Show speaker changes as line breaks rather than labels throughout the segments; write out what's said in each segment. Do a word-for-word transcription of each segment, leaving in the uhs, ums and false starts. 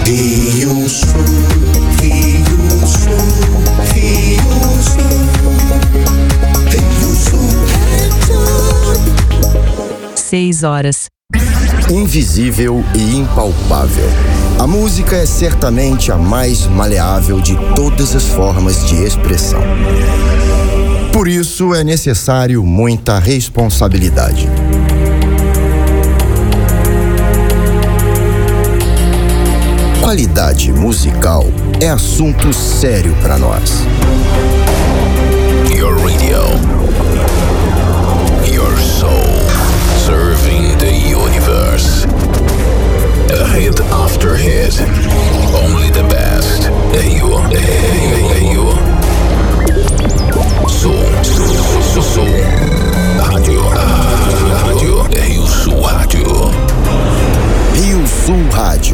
Rio Sul, Rio Sul, Rio Sul, Rio Sul é
Seis horas.
Invisível e impalpável. A música é certamente a mais maleável de todas as formas de expressão. Por isso é necessário muita responsabilidade. Qualidade musical é assunto sério para nós.
Your radio, your soul, serving the universe. A hit after hit, only the best. Rio, Rio, Sul, Sul, Sul, Sul, Rádio, Rádio, Rio Sul Rádio.
Rio Sul Rádio.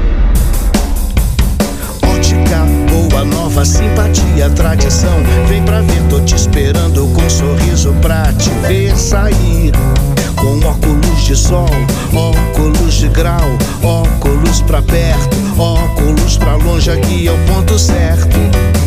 Ótica boa, nova, simpatia, tradição. Vem pra ver, tô te esperando com um sorriso pra te ver sair. Com óculos de sol, óculos de grau, óculos pra perto, óculos pra longe, aqui é o ponto certo.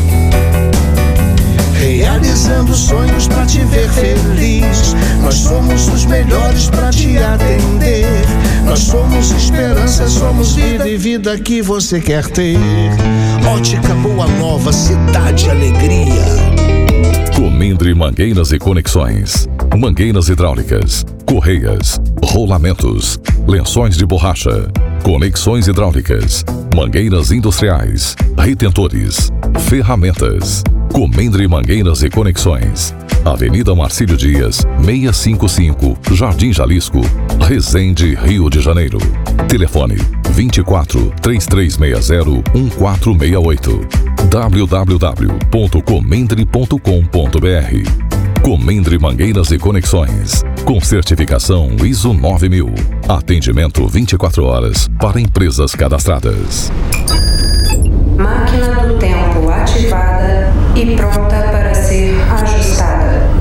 Realizando sonhos pra te ver feliz. Nós somos os melhores pra te atender. Nós somos esperança, somos vida e vida que você quer ter. Ótica Boa Nova, cidade alegria.
Comendre Mangueiras e Conexões. Mangueiras hidráulicas, correias, rolamentos, lençóis de borracha, conexões hidráulicas, mangueiras industriais, retentores, ferramentas. Comendre Mangueiras e Conexões. Avenida Marcílio Dias, seiscentos e cinquenta e cinco, Jardim Jalisco, Resende, Rio de Janeiro. Telefone vinte e quatro, três três seis zero, um quatro seis oito. w w w ponto comendre ponto com ponto b r. Comendre Mangueiras e Conexões, com certificação I S O nove mil. Atendimento vinte e quatro horas para empresas cadastradas.
Máquina do tempo ativada e pronta para ser ajustada.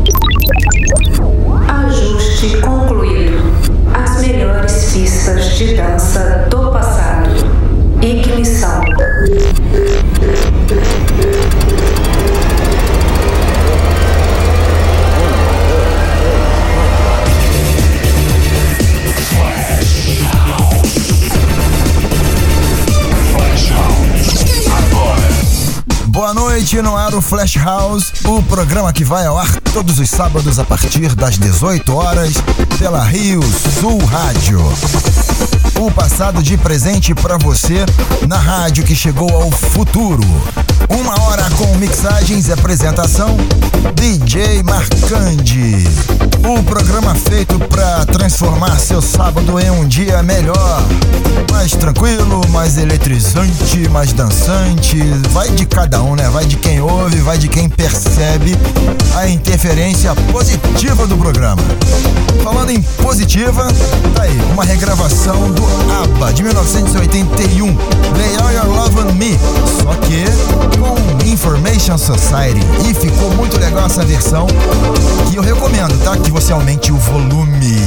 Ajuste concluído. As melhores pistas de dança do passado. Ignição.
Boa noite, no ar o Flash House, o programa que vai ao ar todos os sábados a partir das dezoito horas pela Rio Sul Rádio. O passado de presente pra você na rádio que chegou ao futuro. Uma hora com mixagens e apresentação D J Marcandi. O programa feito pra transformar seu sábado em um dia melhor. Mais tranquilo, mais eletrizante, mais dançante. Vai de cada um, né? Vai de quem ouve, vai de quem percebe a interferência positiva do programa. Falando em positiva, tá aí, uma regravação do ABBA de mil novecentos e oitenta e um, Lay All Your Love on Me, só que com Information Society, e ficou muito legal essa versão, que eu recomendo, tá? Que você aumente o volume.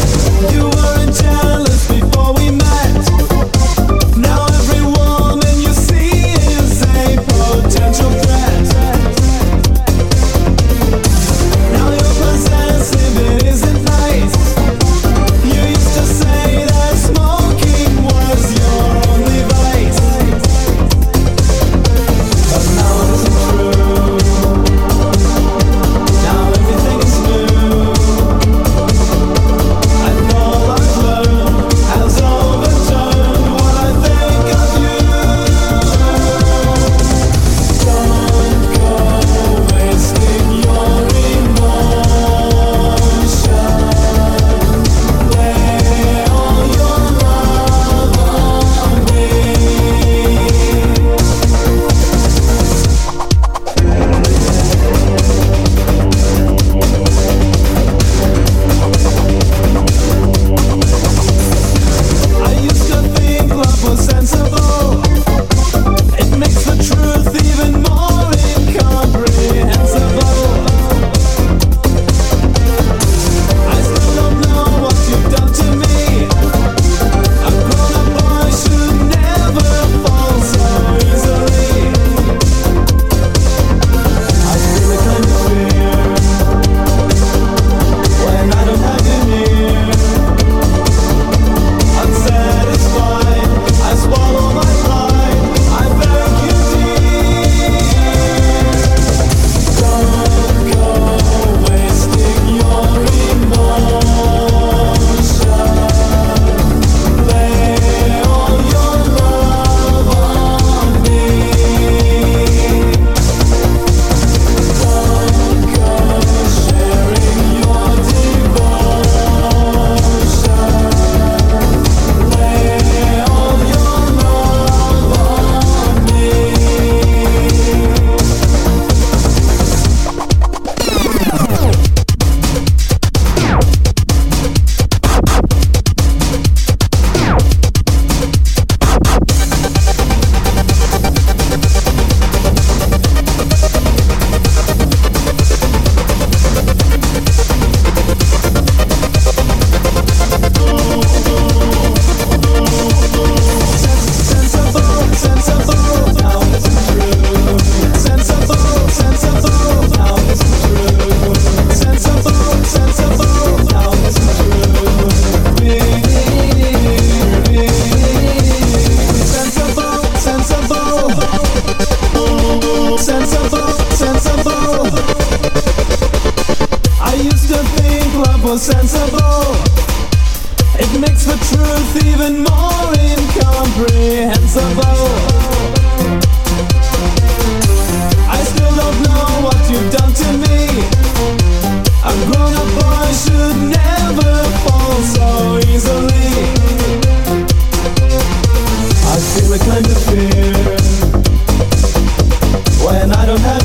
You weren't jealous before we met. Now every woman you
sensible, sensible. I used to think love was sensible. It makes the truth even more incomprehensible. I still don't know what you've done to me. A grown-up boy should never fall so easily. I feel a kind of fear when I don't have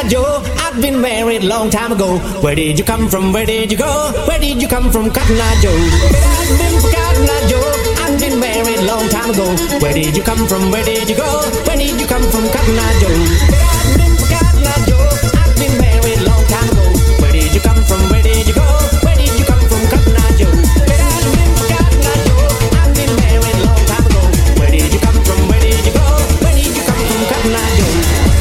Joe, I've been married long time ago. Where did you come from? Where did you go? Where did you come from, Cotton Eye Joe? I've been from Cotton Eye Joe. I've been married long time ago. Where did you come from? Where did you go? Where did you come from, Cotton Eye Joe? I've been from Cotton Eye Joe. I've been married long time ago. Where did you come from? Where did you go? Where did you come from, Cotton Eye Joe? I've been from Cotton Eye Joe. I've been married long time ago. Where did you come from? Where did you go? Where did you come from, Cotton Eye Joe?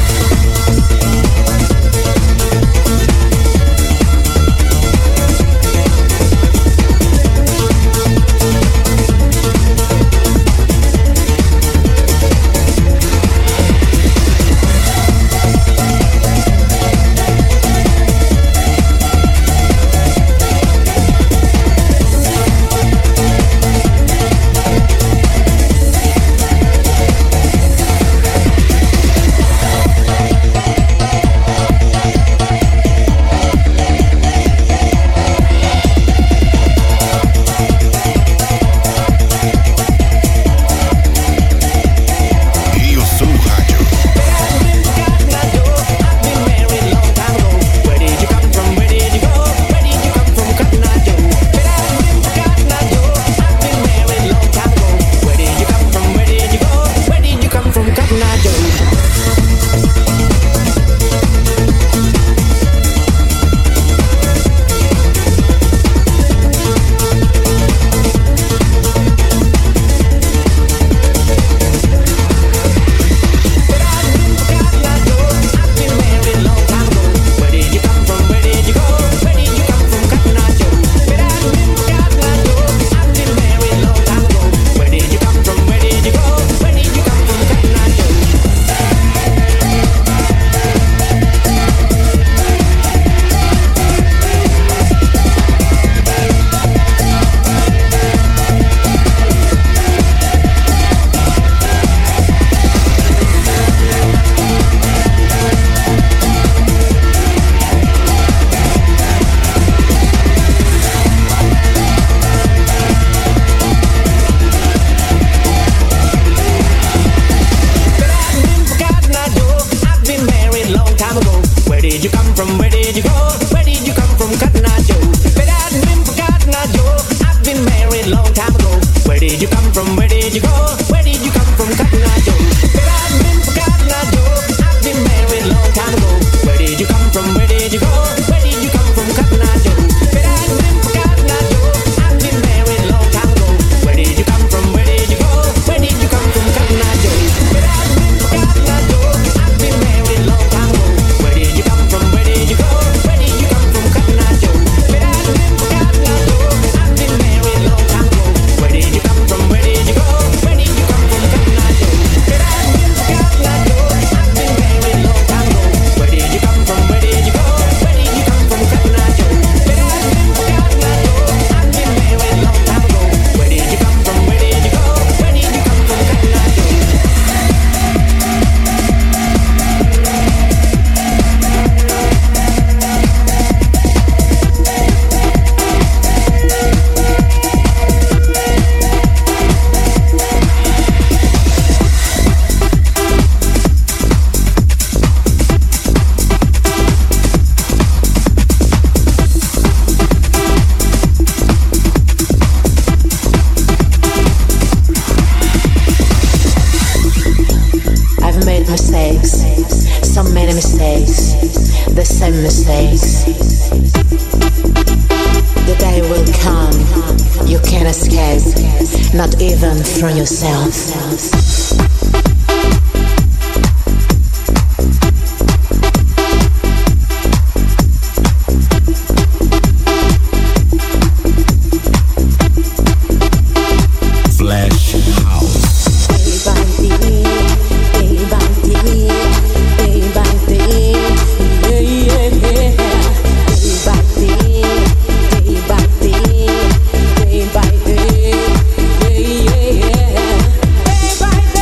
Not even from yourself.
Bye.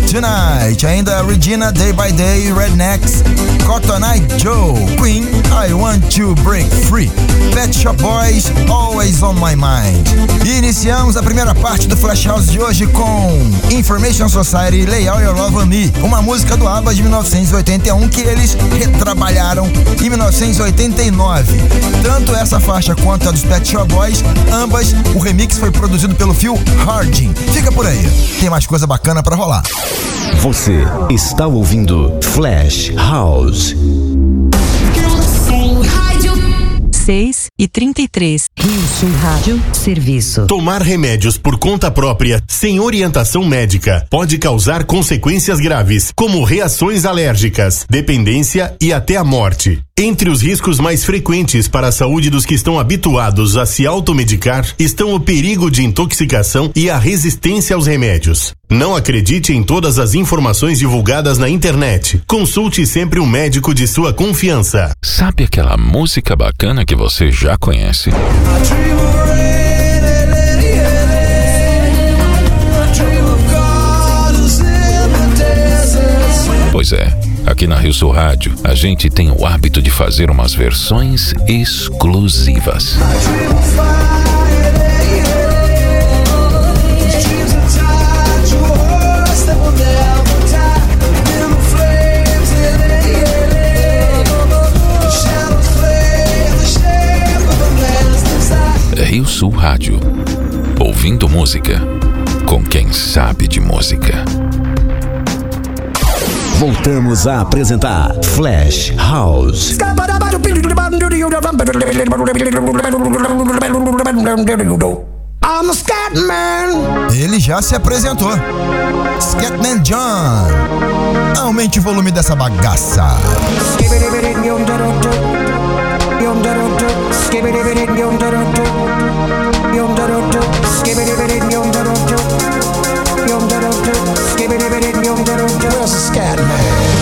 Tonight, ainda Regina, Day by Day, Rednecks, Cotton Eye Joe, Queen, I Want to Break Free, Pet Shop Boys, Always on My Mind. E iniciamos a primeira parte do Flash House de hoje com Information Society, Lay All Your Love on Me, uma música do ABBA de mil novecentos e oitenta e um que eles retrabalharam em mil novecentos e oitenta e nove. Tanto essa faixa quanto a dos Pet Shop Boys, ambas, o remix foi produzido pelo Phil Harding. Fica por aí, tem mais coisa bacana pra rolar.
Você está ouvindo Flash House.
seis e trinta e três.
Rio Sul Rádio, serviço.
Tomar remédios por conta própria, sem orientação médica, pode causar consequências graves, como reações alérgicas, dependência e até a morte. Entre os riscos mais frequentes para a saúde dos que estão habituados a se automedicar estão o perigo de intoxicação e a resistência aos remédios. Não acredite em todas as informações divulgadas na internet. Consulte sempre um médico de sua confiança.
Sabe aquela música bacana que você já conhece? Pois é, aqui na Rio Sul Rádio, a gente tem o hábito de fazer umas versões exclusivas. Rio Sul Rádio, ouvindo música com quem sabe de música.
Voltamos a apresentar Flash House.
I'm a Scatman. Ele já se apresentou. Scatman John. Aumente o volume dessa bagaça. Where's the Scatman?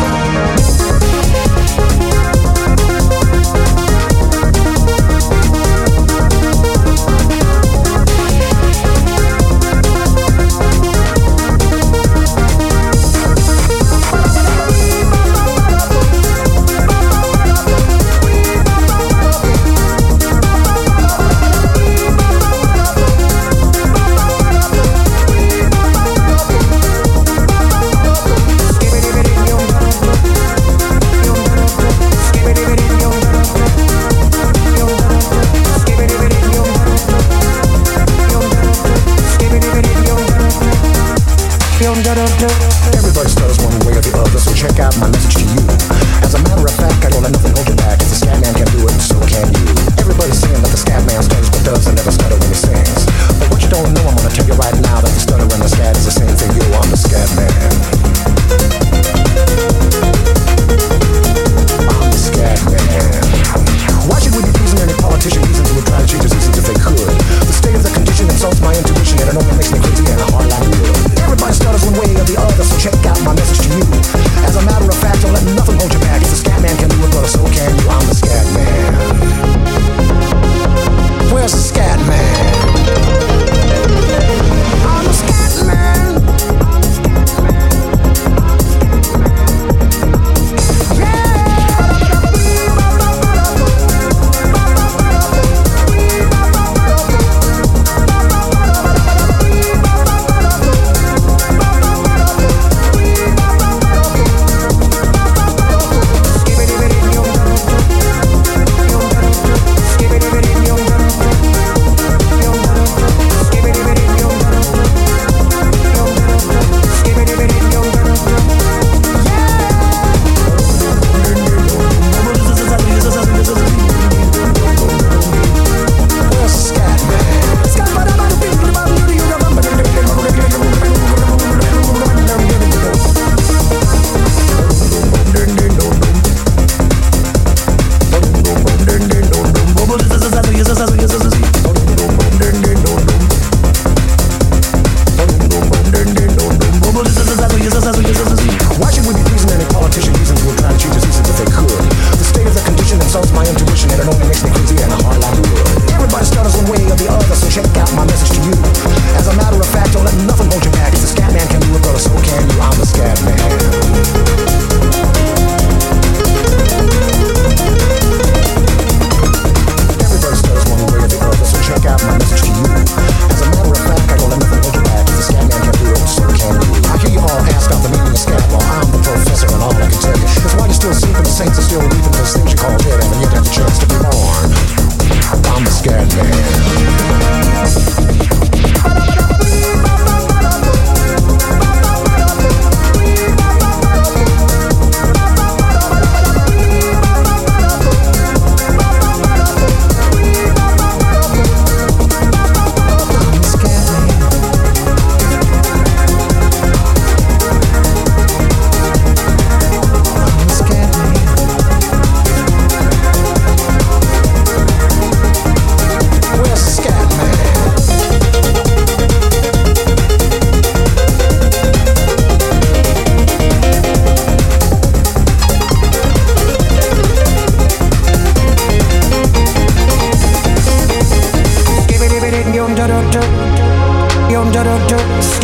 Everybody stutters one way or the other, so check out my message to you. As a matter of fact, I don't let nothing hold you back. If the Scatman can do it, and so can you. Everybody's saying that the Scatman stutters but doesn't never stutter when he sings. But what you don't know, I'm gonna tell you right now that the stutter and the scat is the same thing. Yo, I'm the Scatman. I'm the Scatman. Why should we be pleasing any politician reasons who would try to change his seasons if they could? The state of the condition insults my intuition, and it only makes me crazy and hard like wood. Everybody stutters one way or the other, so check out my message to you. As a matter of fact, don't let nothing hold you back. If the Scatman can do it, brother, so can you. I'm the Scatman.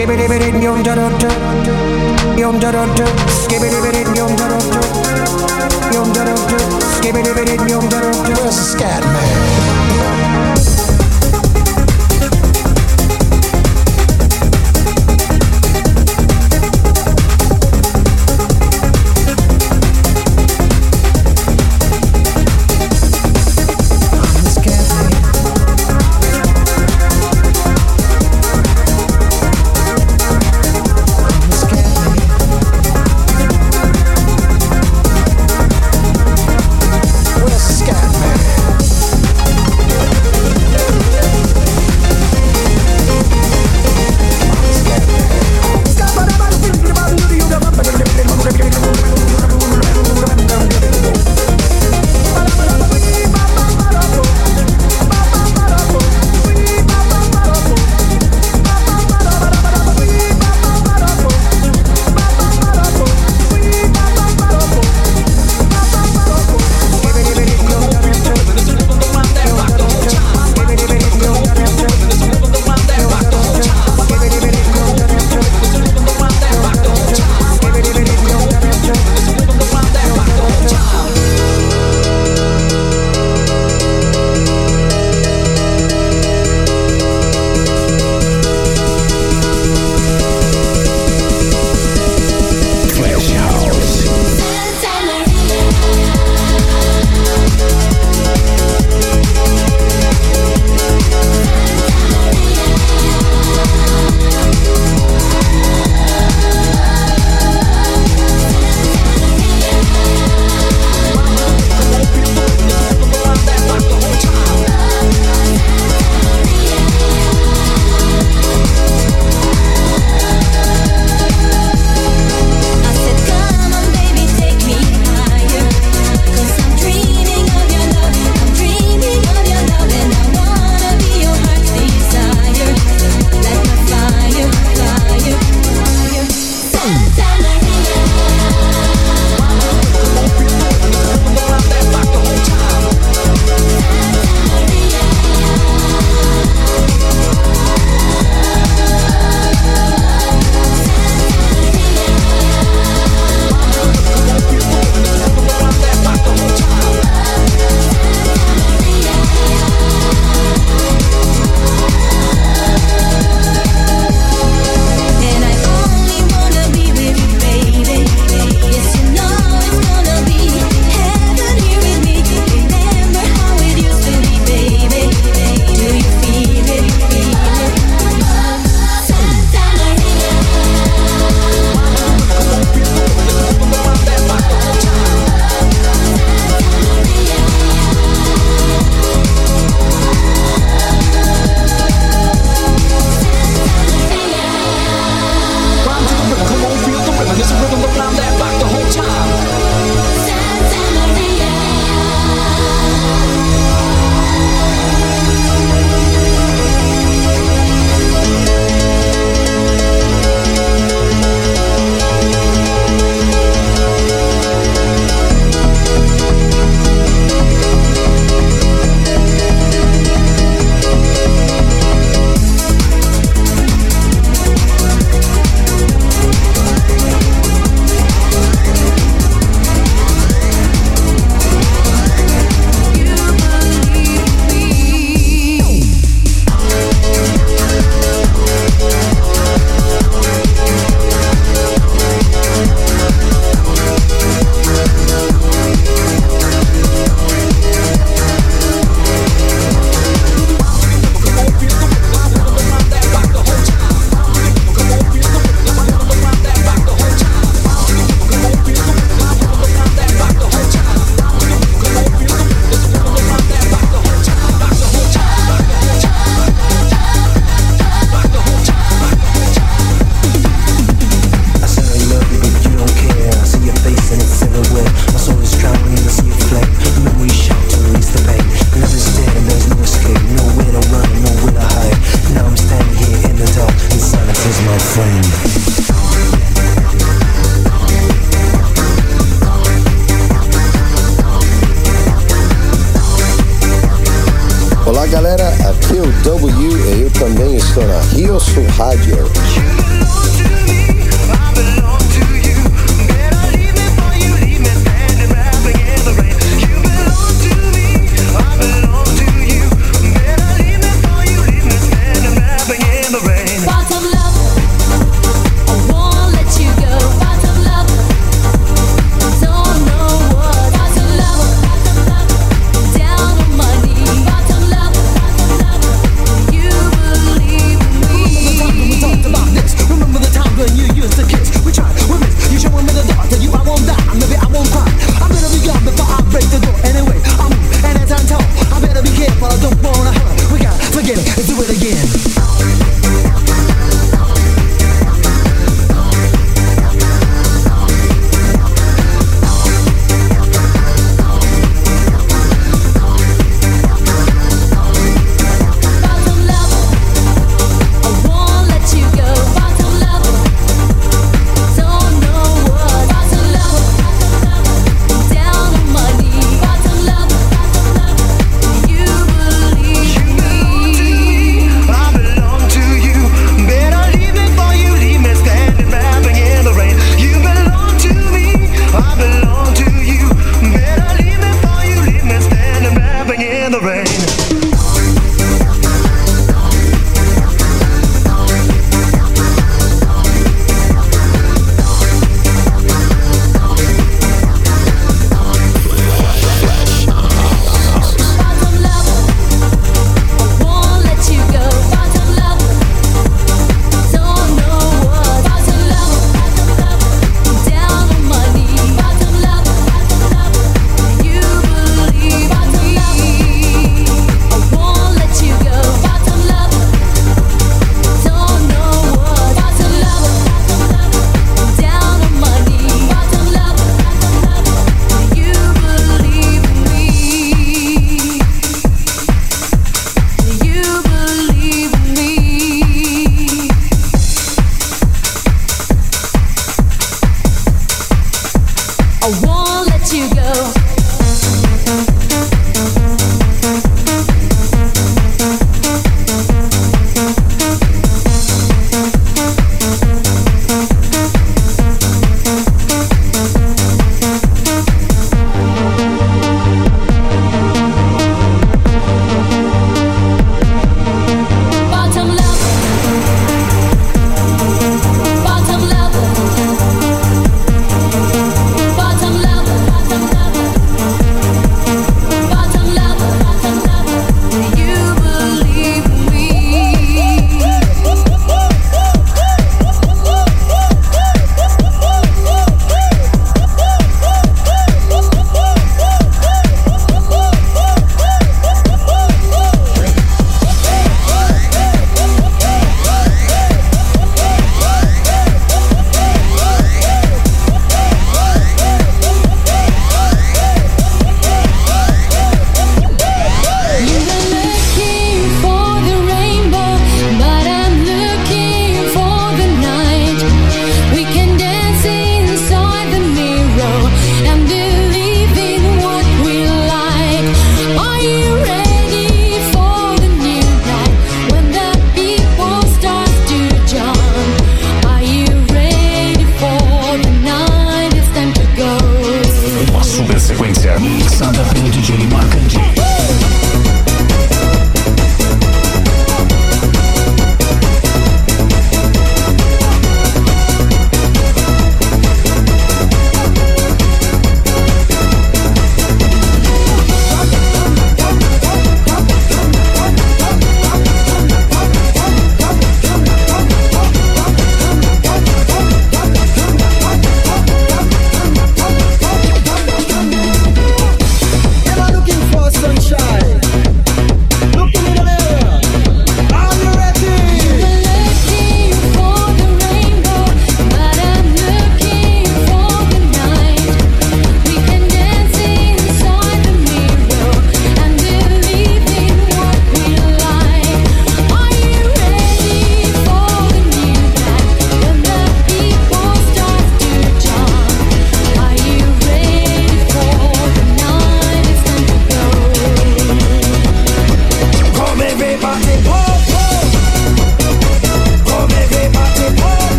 Where's the scat man? Scat man.
galera, aqui é o W e eu também estou na Rio Sul Rádio.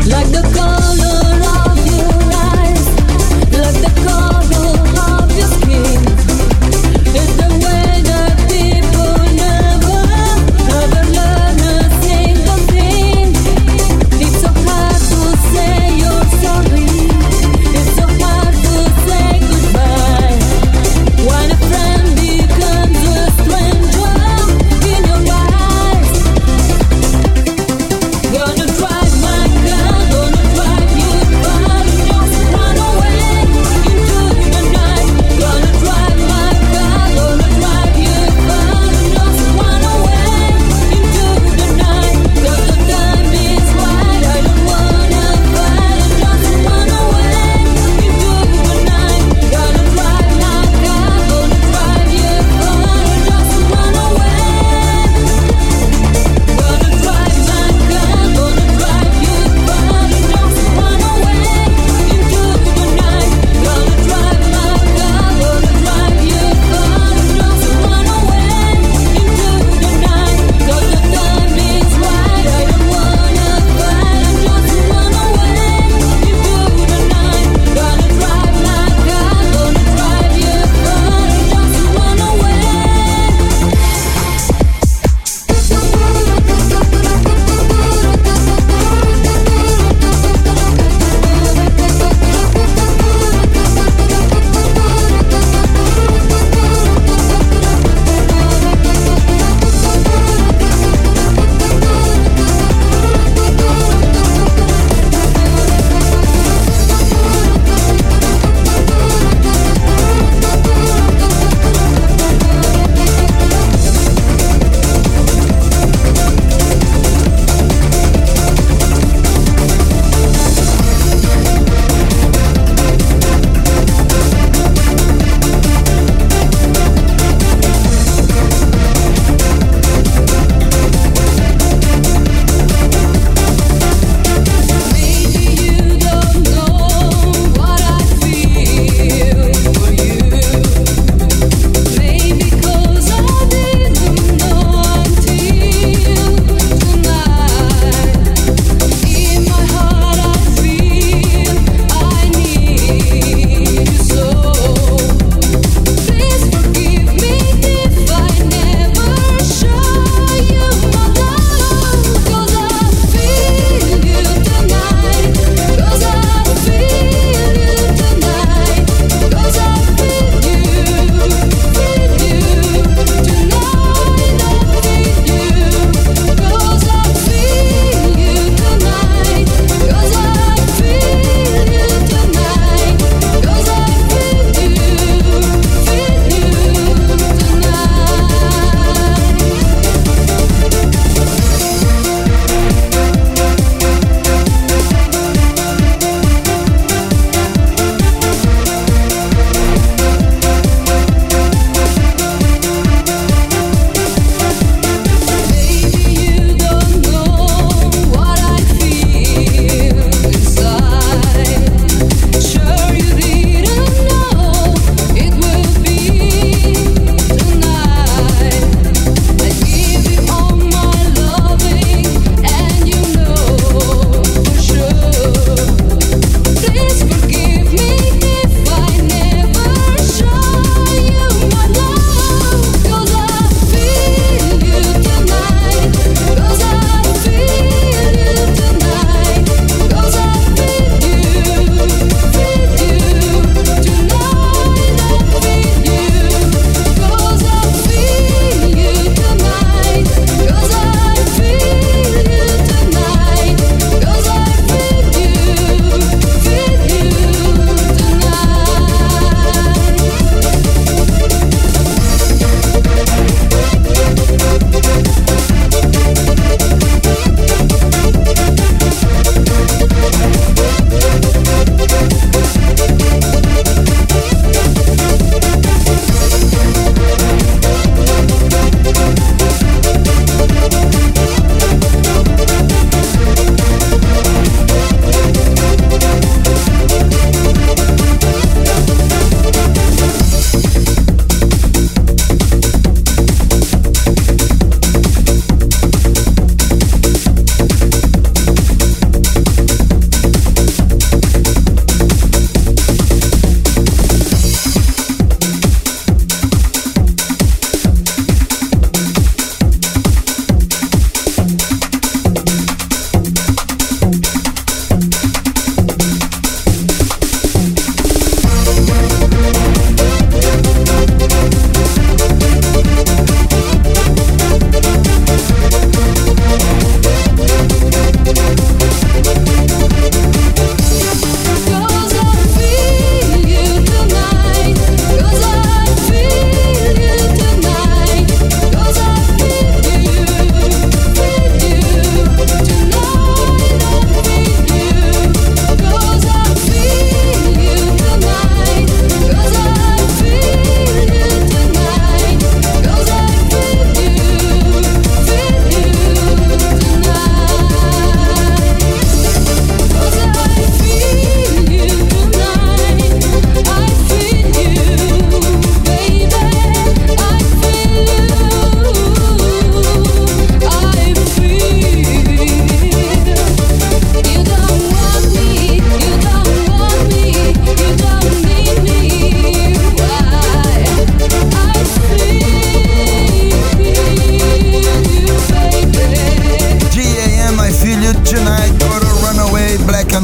Gonna drive my car, gonna drive you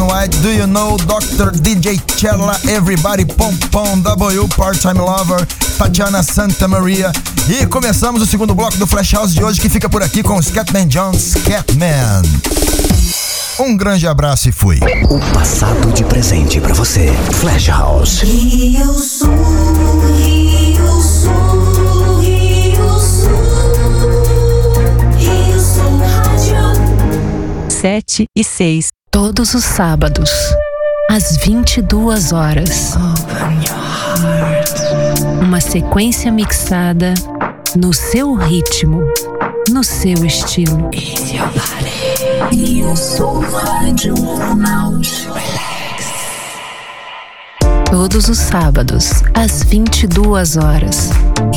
White, Do You Know, doutor D J Chella, Everybody Pom Pom, W, Part-Time Lover, Tatiana Santa Maria. E começamos o segundo bloco do Flash House de hoje, que fica por aqui com os Scatman Jones, Scatman. Um grande abraço e fui.
O passado de presente pra você. Flash House.
Rio Sul, Rio Sul, Rio Sul, Rio Sul Rádio.
Sete e seis.
Todos os sábados, às vinte e duas horas. Uma sequência mixada no seu ritmo, no seu estilo. Todos os sábados, às vinte e duas horas.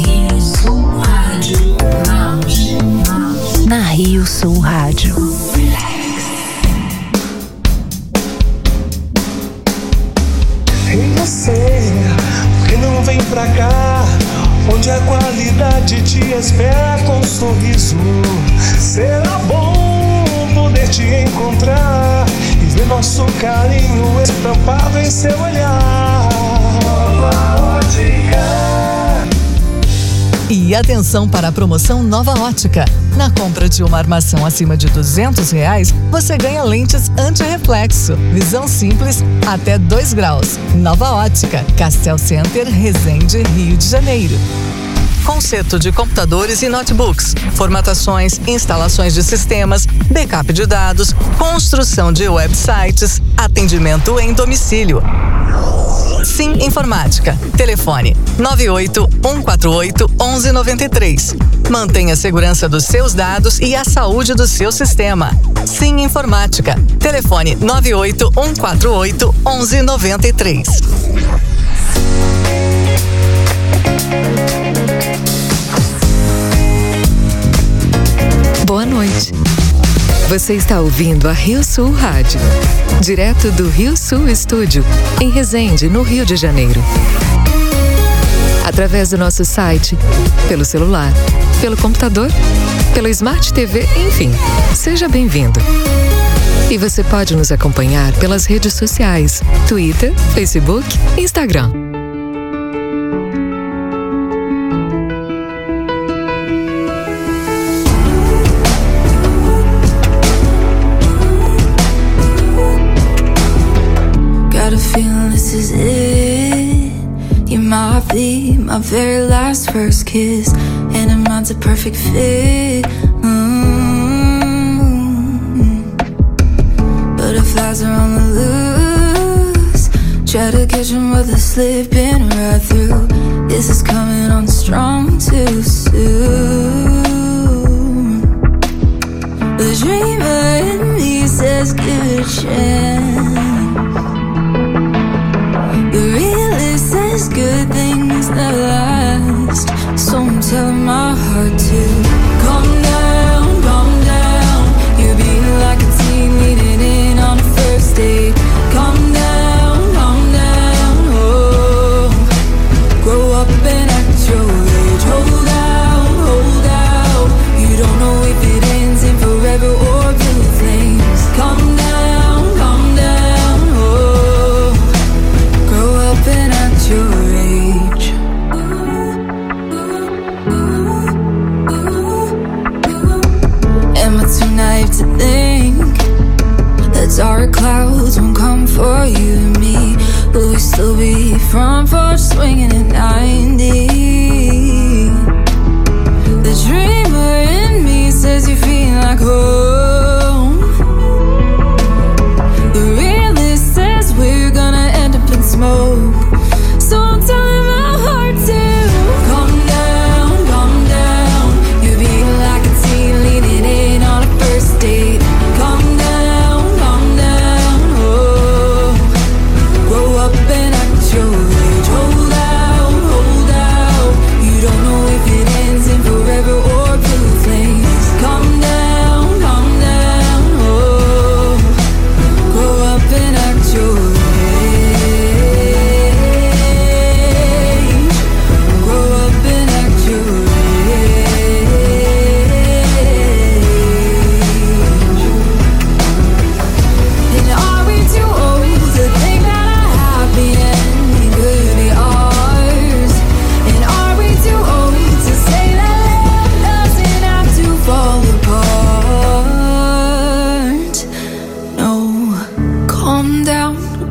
Na Rio Sul Rádio.
Ei, você, por que não vem pra cá? Onde a qualidade te espera com um sorriso. Será bom poder te encontrar e ver nosso carinho estampado em seu olhar. Nova Ótica.
E atenção para a promoção Nova Ótica. Na compra de uma armação acima de duzentos reais, você ganha lentes anti-reflexo. Visão simples até dois graus. Nova Ótica, Castel Center, Resende, Rio de Janeiro. Conserto de computadores e notebooks, formatações, instalações de sistemas, backup de dados, construção de websites, atendimento em domicílio. Sim Informática. Telefone nove oito um quatro oito um um nove três. Mantenha a segurança dos seus dados e a saúde do seu sistema. Sim Informática. Telefone nove oito um quatro oito um um nove três.
Boa noite. Você está ouvindo a Rio Sul Rádio, direto do Rio Sul Estúdio, em Resende, no Rio de Janeiro. Através do nosso site, pelo celular, pelo computador, pelo Smart T V, enfim, seja bem-vindo. E você pode nos acompanhar pelas redes sociais, Twitter, Facebook e Instagram.
This is it. You might be my very last first kiss, and it mine's a perfect fit. Mm-hmm. Butterflies are on the loose. Try to catch them, but they're slipping right through. This is coming on strong too soon. The dreamer in me says give it a chance. Good things that last, so I'm telling my heart to calm down, calm down. You're being like a teen leading in on a first date. Calm down, calm down, oh. Grow up and act your age. Hold out, hold out. You don't know if it ends in forever or blue flames. Calm down, calm down, oh. Grow up and act your age. Too naive to think that dark clouds won't come for you and me. Will we still be front porch swinging at ninety? The dreamer in me says you feel like home. The realist says we're gonna end up in smoke. So I'm telling my heart to calm down, calm down. You're being like a teen leaning in on a first date. Calm down, calm down, oh. Grow up and act your age. Hold out, hold out. You don't know if it ends in forever or blue flames. Calm down, calm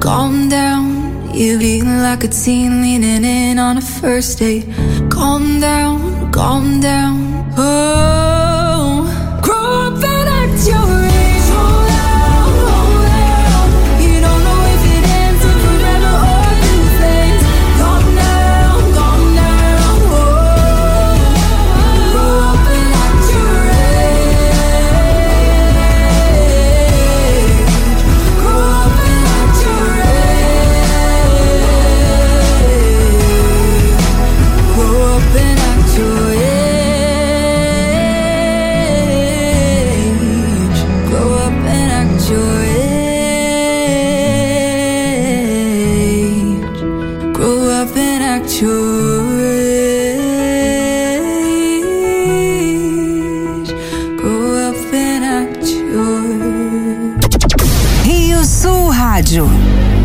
calm down. You be like a teen leaning in on a first date. Calm down, calm down. Oh, grow up and act your age. Hold on, hold on. You don't know if it ends in forever or new things. Calm down, calm down. Oh, grow up and act your age. Grow up and act your age. Grow up and act your age. Grow up and act your age. Grow up and act your age. Grow up and act your
Rio Sul Rádio.